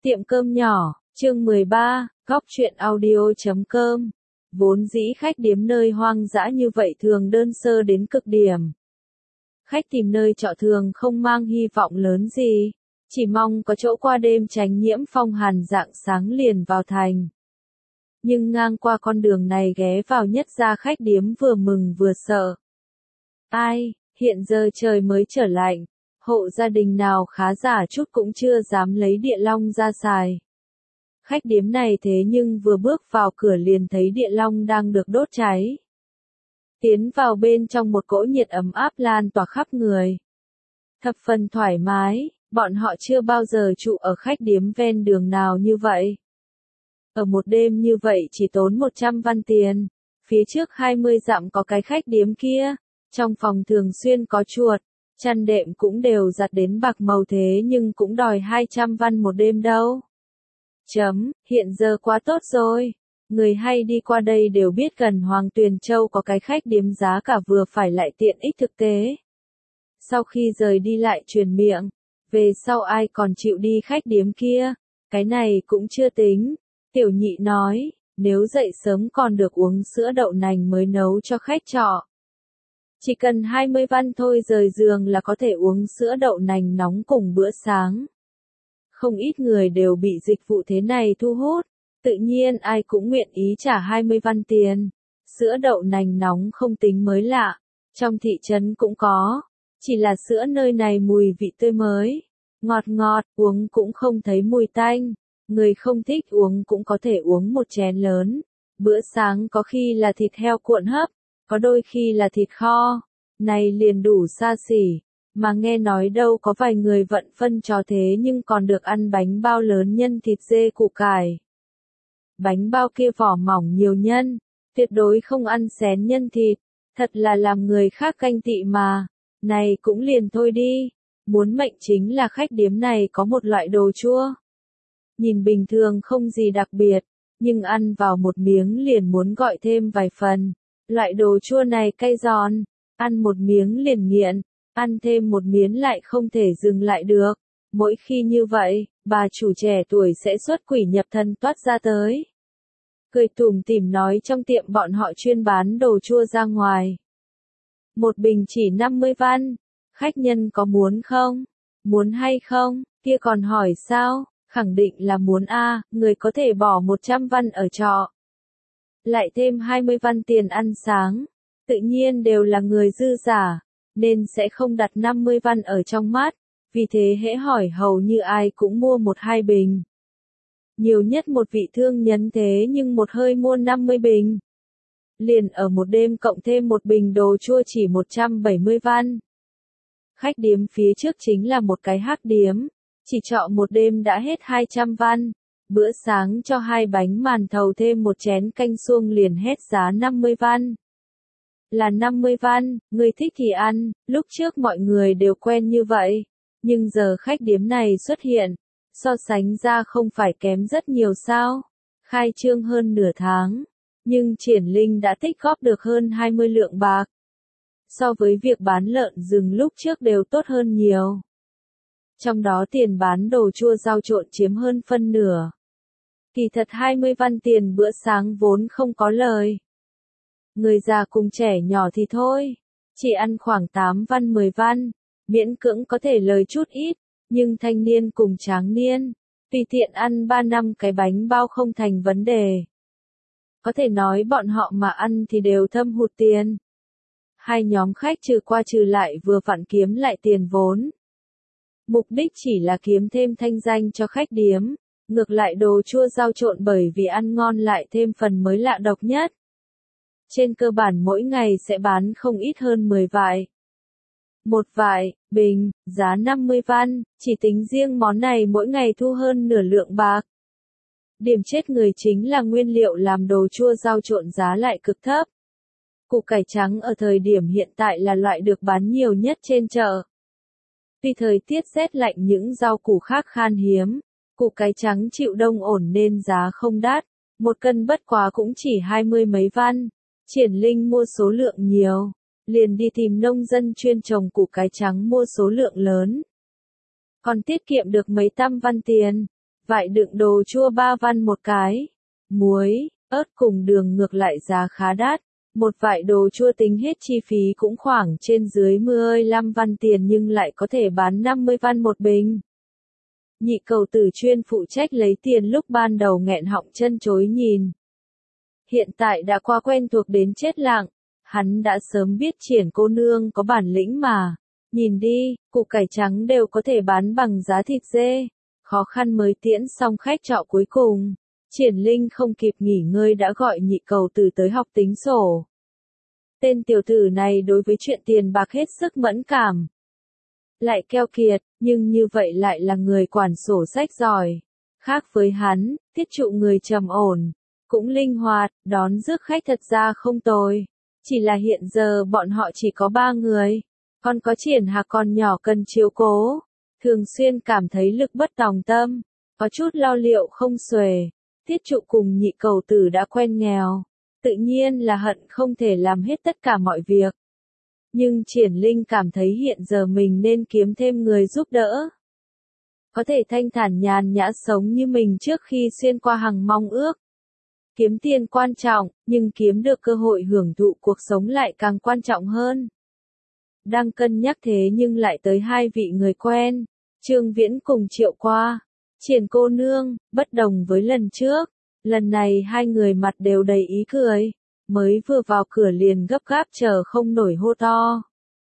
Tiệm cơm nhỏ, chương 13, góc truyện audio.com. Vốn dĩ khách điếm nơi hoang dã như vậy thường đơn sơ đến cực điểm. Khách tìm nơi trọ thường không mang hy vọng lớn gì, chỉ mong có chỗ qua đêm tránh nhiễm phong hàn rạng sáng liền vào thành. Nhưng ngang qua con đường này ghé vào nhất gia khách điếm vừa mừng vừa sợ. Ai, hiện giờ trời mới trở lạnh, hộ gia đình nào khá giả chút cũng chưa dám lấy địa long ra xài. Khách điếm này thế nhưng vừa bước vào cửa liền thấy địa long đang được đốt cháy. Tiến vào bên trong một cỗ nhiệt ấm áp lan tỏa khắp người. Thập phần thoải mái, bọn họ chưa bao giờ trụ ở khách điếm ven đường nào như vậy. Ở một đêm như vậy chỉ tốn 100 văn tiền, phía trước 20 dặm có cái khách điếm kia, trong phòng thường xuyên có chuột, chăn đệm cũng đều giặt đến bạc màu thế nhưng cũng đòi 200 văn một đêm đâu. Hiện giờ quá tốt rồi, người hay đi qua đây đều biết gần Hoàng Tuyền Châu có cái khách điếm giá cả vừa phải lại tiện ích thực tế. Sau khi rời đi lại truyền miệng, về sau ai còn chịu đi khách điếm kia, cái này cũng chưa tính. Tiểu nhị nói, nếu dậy sớm còn được uống sữa đậu nành mới nấu cho khách trọ. Chỉ cần 20 văn thôi rời giường là có thể uống sữa đậu nành nóng cùng bữa sáng. Không ít người đều bị dịch vụ thế này thu hút, tự nhiên ai cũng nguyện ý trả 20 văn tiền. Sữa đậu nành nóng không tính mới lạ, trong thị trấn cũng có, chỉ là sữa nơi này mùi vị tươi mới, ngọt ngọt, uống cũng không thấy mùi tanh. Người không thích uống cũng có thể uống một chén lớn. Bữa sáng có khi là thịt heo cuộn hấp, có đôi khi là thịt kho. Này liền đủ xa xỉ, mà nghe nói đâu có vài người vận phân cho thế nhưng còn được ăn bánh bao lớn nhân thịt dê củ cải. Bánh bao kia vỏ mỏng nhiều nhân, tuyệt đối không ăn xén nhân thịt, thật là làm người khác ganh tị mà. Này cũng liền thôi đi, muốn mệnh chính là khách điếm này có một loại đồ chua. Nhìn bình thường không gì đặc biệt, nhưng ăn vào một miếng liền muốn gọi thêm vài phần. Loại đồ chua này cay giòn, ăn một miếng liền nghiện, ăn thêm một miếng lại không thể dừng lại được. Mỗi khi như vậy, bà chủ trẻ tuổi sẽ xuất quỷ nhập thần toát ra tới. Cười tủm tỉm nói trong tiệm bọn họ chuyên bán đồ chua ra ngoài. Một bình chỉ 50 văn, khách nhân có muốn không? Muốn hay không? Kia còn hỏi sao? Khẳng định là muốn a, người có thể bỏ 100 văn ở trọ. Lại thêm 20 văn tiền ăn sáng. Tự nhiên đều là người dư giả, nên sẽ không đặt 50 văn ở trong mắt. Vì thế hễ hỏi hầu như ai cũng mua 1-2 bình. Nhiều nhất một vị thương nhân thế nhưng một hơi mua 50 bình. Liền ở một đêm cộng thêm một bình đồ chua chỉ 170 văn. Khách điếm phía trước chính là một cái hắc điếm. Chỉ trọ một đêm đã hết 200 văn, bữa sáng cho 2 bánh màn thầu thêm một chén canh suông liền hết giá 50 văn. Là 50 văn, người thích thì ăn, lúc trước mọi người đều quen như vậy, nhưng giờ khách điếm này xuất hiện, so sánh ra không phải kém rất nhiều sao, khai trương hơn nửa tháng, nhưng Triển Linh đã tích góp được hơn 20 lượng bạc. So với việc bán lợn rừng lúc trước đều tốt hơn nhiều. Trong đó tiền bán đồ chua rau trộn chiếm hơn phân nửa. Kỳ thật 20 văn tiền bữa sáng vốn không có lời. Người già cùng trẻ nhỏ thì thôi, chỉ ăn khoảng 8 văn 10 văn, miễn cưỡng có thể lời chút ít, nhưng thanh niên cùng tráng niên, tùy tiện ăn 3 năm cái bánh bao không thành vấn đề. Có thể nói bọn họ mà ăn thì đều thâm hụt tiền. Hai nhóm khách trừ qua trừ lại vừa vặn kiếm lại tiền vốn. Mục đích chỉ là kiếm thêm thanh danh cho khách điếm, ngược lại đồ chua rau trộn bởi vì ăn ngon lại thêm phần mới lạ độc nhất. Trên cơ bản mỗi ngày sẽ bán không ít hơn 10 vại. Một vại, bình, giá 50 văn, chỉ tính riêng món này mỗi ngày thu hơn nửa lượng bạc. Điểm chết người chính là nguyên liệu làm đồ chua rau trộn giá lại cực thấp. Củ cải trắng ở thời điểm hiện tại là loại được bán nhiều nhất trên chợ. Tuy thời tiết rét lạnh những rau củ khác khan hiếm, củ cải trắng chịu đông ổn nên giá không đắt, một cân bất quá cũng chỉ 20 mấy văn. Triển Linh mua số lượng nhiều, liền đi tìm nông dân chuyên trồng củ cải trắng mua số lượng lớn. Còn tiết kiệm được mấy trăm văn tiền, Vại đựng đồ chua 3 văn một cái. Muối, ớt cùng đường ngược lại giá khá đắt. Một vại đồ chua tính hết chi phí cũng khoảng trên dưới 15 văn tiền nhưng lại có thể bán 50 văn một bình. Nhị cầu tử chuyên phụ trách lấy tiền lúc ban đầu nghẹn họng chân chối nhìn. Hiện tại đã qua quen thuộc đến chết lặng. Hắn đã sớm biết Triển cô nương có bản lĩnh mà. Nhìn đi, củ cải trắng đều có thể bán bằng giá thịt dê. Khó khăn mới tiễn xong khách trọ cuối cùng. Triển Linh không kịp nghỉ ngơi đã gọi nhị cầu tử tới học tính sổ. Tên tiểu tử này đối với chuyện tiền bạc hết sức mẫn cảm. Lại keo kiệt, nhưng như vậy lại là người quản sổ sách giỏi. Khác với hắn, tiết trụ người trầm ổn, cũng linh hoạt, đón rước khách thật ra không tồi. Chỉ là hiện giờ bọn họ chỉ có 3 người. Còn có Triển Hạc còn nhỏ cần chiếu cố. Thường xuyên cảm thấy lực bất tòng tâm. Có chút lo liệu không xuể. Tiết trụ cùng nhị cầu tử đã quen nghèo. Tự nhiên là hận không thể làm hết tất cả mọi việc. Nhưng Triển Linh cảm thấy hiện giờ mình nên kiếm thêm người giúp đỡ. Có thể thanh thản nhàn nhã sống như mình trước khi xuyên qua hàng mong ước. Kiếm tiền quan trọng, nhưng kiếm được cơ hội hưởng thụ cuộc sống lại càng quan trọng hơn. Đang cân nhắc thế nhưng lại tới 2 vị người quen, Trương Viễn cùng Triệu Qua. Triển cô nương, bất đồng với lần trước, lần này 2 người mặt đều đầy ý cười, mới vừa vào cửa liền gấp gáp chờ không nổi hô to.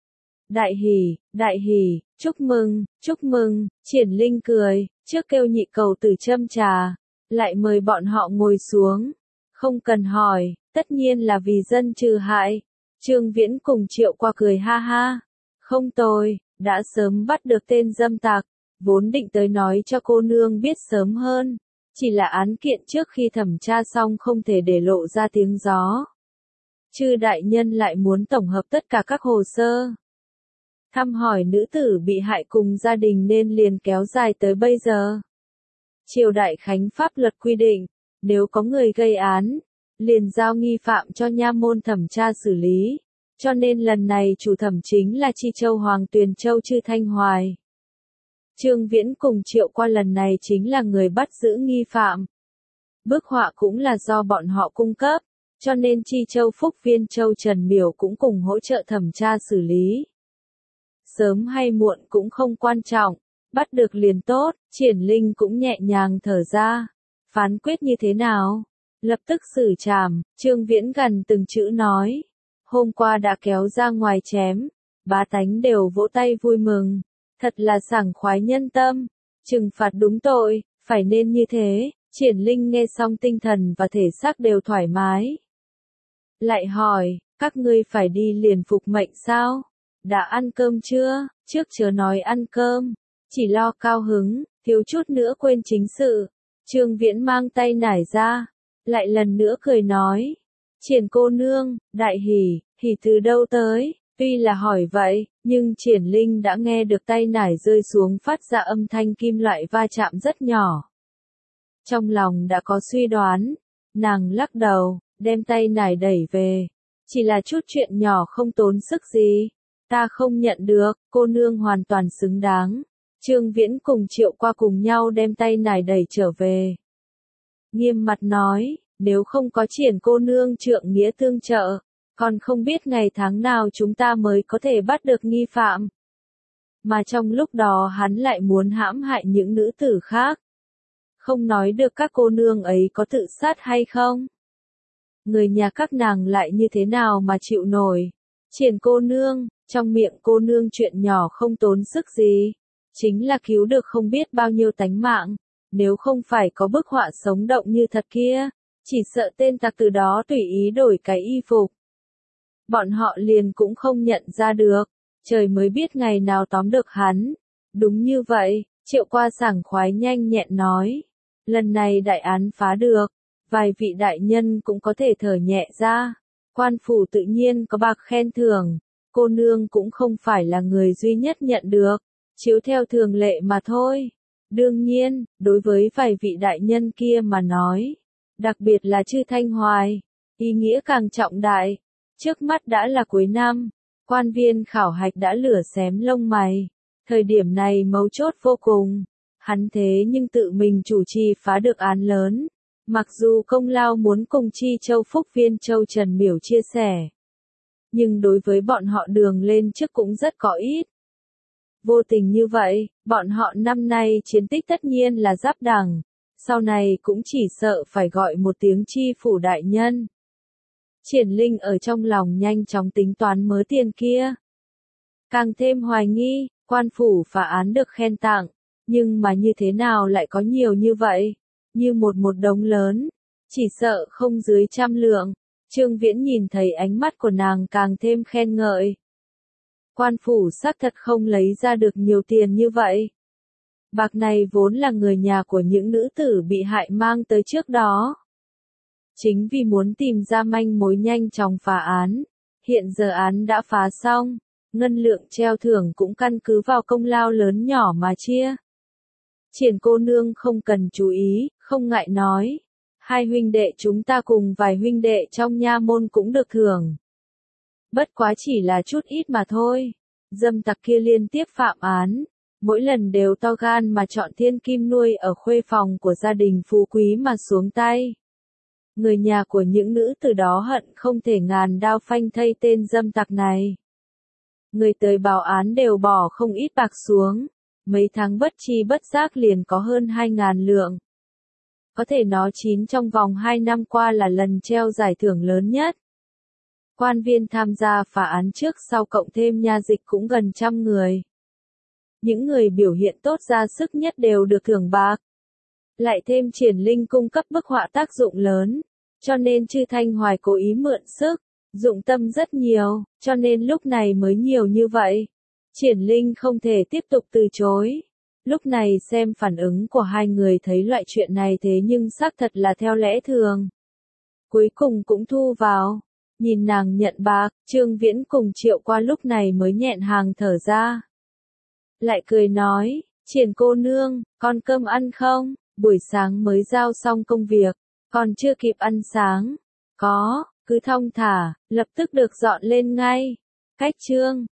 Đại hỉ, chúc mừng, Triển Linh cười, trước kêu nhị cầu tử châm trà, lại mời bọn họ ngồi xuống. Không cần hỏi, tất nhiên là vì dân trừ hại. Trương Viễn cùng Triệu Qua cười ha ha. Không tồi, đã sớm bắt được tên dâm tặc, vốn định tới nói cho cô nương biết sớm hơn. Chỉ là án kiện trước khi thẩm tra xong không thể để lộ ra tiếng gió. Chư đại nhân lại muốn tổng hợp tất cả các hồ sơ. Thăm hỏi nữ tử bị hại cùng gia đình nên liền kéo dài tới bây giờ. Triều đại khánh pháp luật quy định, nếu có người gây án, liền giao nghi phạm cho nha môn thẩm tra xử lý. Cho nên lần này chủ thẩm chính là Chi Châu Hoàng Tuyền Châu Chư Thanh Hoài. Trương Viễn cùng Triệu Qua lần này chính là người bắt giữ nghi phạm. Bức họa cũng là do bọn họ cung cấp, cho nên Chi Châu Phúc Viên Châu Trần Miểu cũng cùng hỗ trợ thẩm tra xử lý. Sớm hay muộn cũng không quan trọng, bắt được liền tốt, Triển Linh cũng nhẹ nhàng thở ra. Phán quyết như thế nào? Lập tức xử trảm, Trương Viễn gần từng chữ nói. Hôm qua đã kéo ra ngoài chém, bá tánh đều vỗ tay vui mừng. Thật là sảng khoái nhân tâm, trừng phạt đúng tội, phải nên như thế. Triển Linh nghe xong tinh thần và thể xác đều thoải mái. Lại hỏi, các ngươi phải đi liền phục mệnh sao? Đã ăn cơm chưa? Trước chớ nói ăn cơm, chỉ lo cao hứng, thiếu chút nữa quên chính sự. Trương Viễn mang tay nải ra, lại lần nữa cười nói. Triển cô nương, đại hỉ từ đâu tới? Tuy là hỏi vậy, nhưng Triển Linh đã nghe được tay nải rơi xuống phát ra âm thanh kim loại va chạm rất nhỏ. Trong lòng đã có suy đoán, nàng lắc đầu, đem tay nải đẩy về. Chỉ là chút chuyện nhỏ không tốn sức gì. Ta không nhận được, cô nương hoàn toàn xứng đáng. Trương Viễn cùng Triệu Qua cùng nhau đem tay nải đẩy trở về. Nghiêm mặt nói, nếu không có Triển cô nương trượng nghĩa tương trợ, còn không biết ngày tháng nào chúng ta mới có thể bắt được nghi phạm. Mà trong lúc đó hắn lại muốn hãm hại những nữ tử khác. Không nói được các cô nương ấy có tự sát hay không. Người nhà các nàng lại như thế nào mà chịu nổi. Triển cô nương, trong miệng cô nương chuyện nhỏ không tốn sức gì. Chính là cứu được không biết bao nhiêu tánh mạng. Nếu không phải có bức họa sống động như thật kia, chỉ sợ tên tặc từ đó tùy ý đổi cái y phục. Bọn họ liền cũng không nhận ra được, trời mới biết ngày nào tóm được hắn. Đúng như vậy, Triệu Qua sảng khoái nhanh nhẹn nói. Lần này đại án phá được, vài vị đại nhân cũng có thể thở nhẹ ra. Quan phủ tự nhiên có bạc khen thưởng, cô nương cũng không phải là người duy nhất nhận được, chiếu theo thường lệ mà thôi. Đương nhiên, đối với vài vị đại nhân kia mà nói, đặc biệt là Chư Thanh Hoài, ý nghĩa càng trọng đại. Trước mắt đã là cuối năm, quan viên khảo hạch đã lửa xém lông mày. Thời điểm này mấu chốt vô cùng, Hắn thế nhưng tự mình chủ trì phá được án lớn. Mặc dù công lao muốn cùng Chi Châu Phúc Viên Châu Trần Miểu chia sẻ. Nhưng đối với bọn họ đường lên trước cũng rất có ít. Vô tình như vậy, bọn họ năm nay chiến tích tất nhiên là giáp đẳng. Sau này cũng chỉ sợ phải gọi một tiếng Chi Phủ đại nhân. Triển Linh ở trong lòng nhanh chóng tính toán mớ tiền kia. Càng thêm hoài nghi, quan phủ phá án được khen tặng. Nhưng mà như thế nào lại có nhiều như vậy? Như một đống lớn. Chỉ sợ không dưới 100 lượng. Trương Viễn nhìn thấy ánh mắt của nàng càng thêm khen ngợi. Quan phủ xác thật không lấy ra được nhiều tiền như vậy. Bạc này vốn là người nhà của những nữ tử bị hại mang tới trước đó. Chính vì muốn tìm ra manh mối nhanh chóng phá án. Hiện giờ án đã phá xong. Ngân lượng treo thưởng cũng căn cứ vào công lao lớn nhỏ mà chia. Triển cô nương không cần chú ý, không ngại nói. Hai huynh đệ chúng ta cùng vài huynh đệ trong nha môn cũng được thưởng. Bất quá chỉ là chút ít mà thôi. Dâm tặc kia liên tiếp phạm án. Mỗi lần đều to gan mà chọn thiên kim nuôi ở khuê phòng của gia đình phú quý mà xuống tay. Người nhà của những nữ từ đó hận không thể ngàn đao phanh thây tên dâm tặc này. Người tới báo án đều bỏ không ít bạc xuống. Mấy tháng bất chi bất giác liền có hơn 2.000 lượng. Có thể nói trong vòng 2 năm qua là lần treo giải thưởng lớn nhất. Quan viên tham gia phá án trước sau cộng thêm nha dịch cũng gần 100 người. Những người biểu hiện tốt ra sức nhất đều được thưởng bạc. Lại thêm Triển Linh cung cấp bức họa tác dụng lớn. Cho nên Chư Thanh Hoài cố ý mượn sức. Dụng tâm rất nhiều, cho nên lúc này mới nhiều như vậy. Triển Linh không thể tiếp tục từ chối. Lúc này xem phản ứng của hai người thấy loại chuyện này thế nhưng xác thật là theo lẽ thường. Cuối cùng cũng thu vào. Nhìn nàng nhận bạc, Trương Viễn cùng Triệu Qua lúc này mới nhẹn hàng thở ra. Lại cười nói, Triển cô nương, con cơm ăn không? Buổi sáng mới giao xong công việc, còn chưa kịp ăn sáng. Có, cứ thong thả, lập tức được dọn lên ngay. Cách chương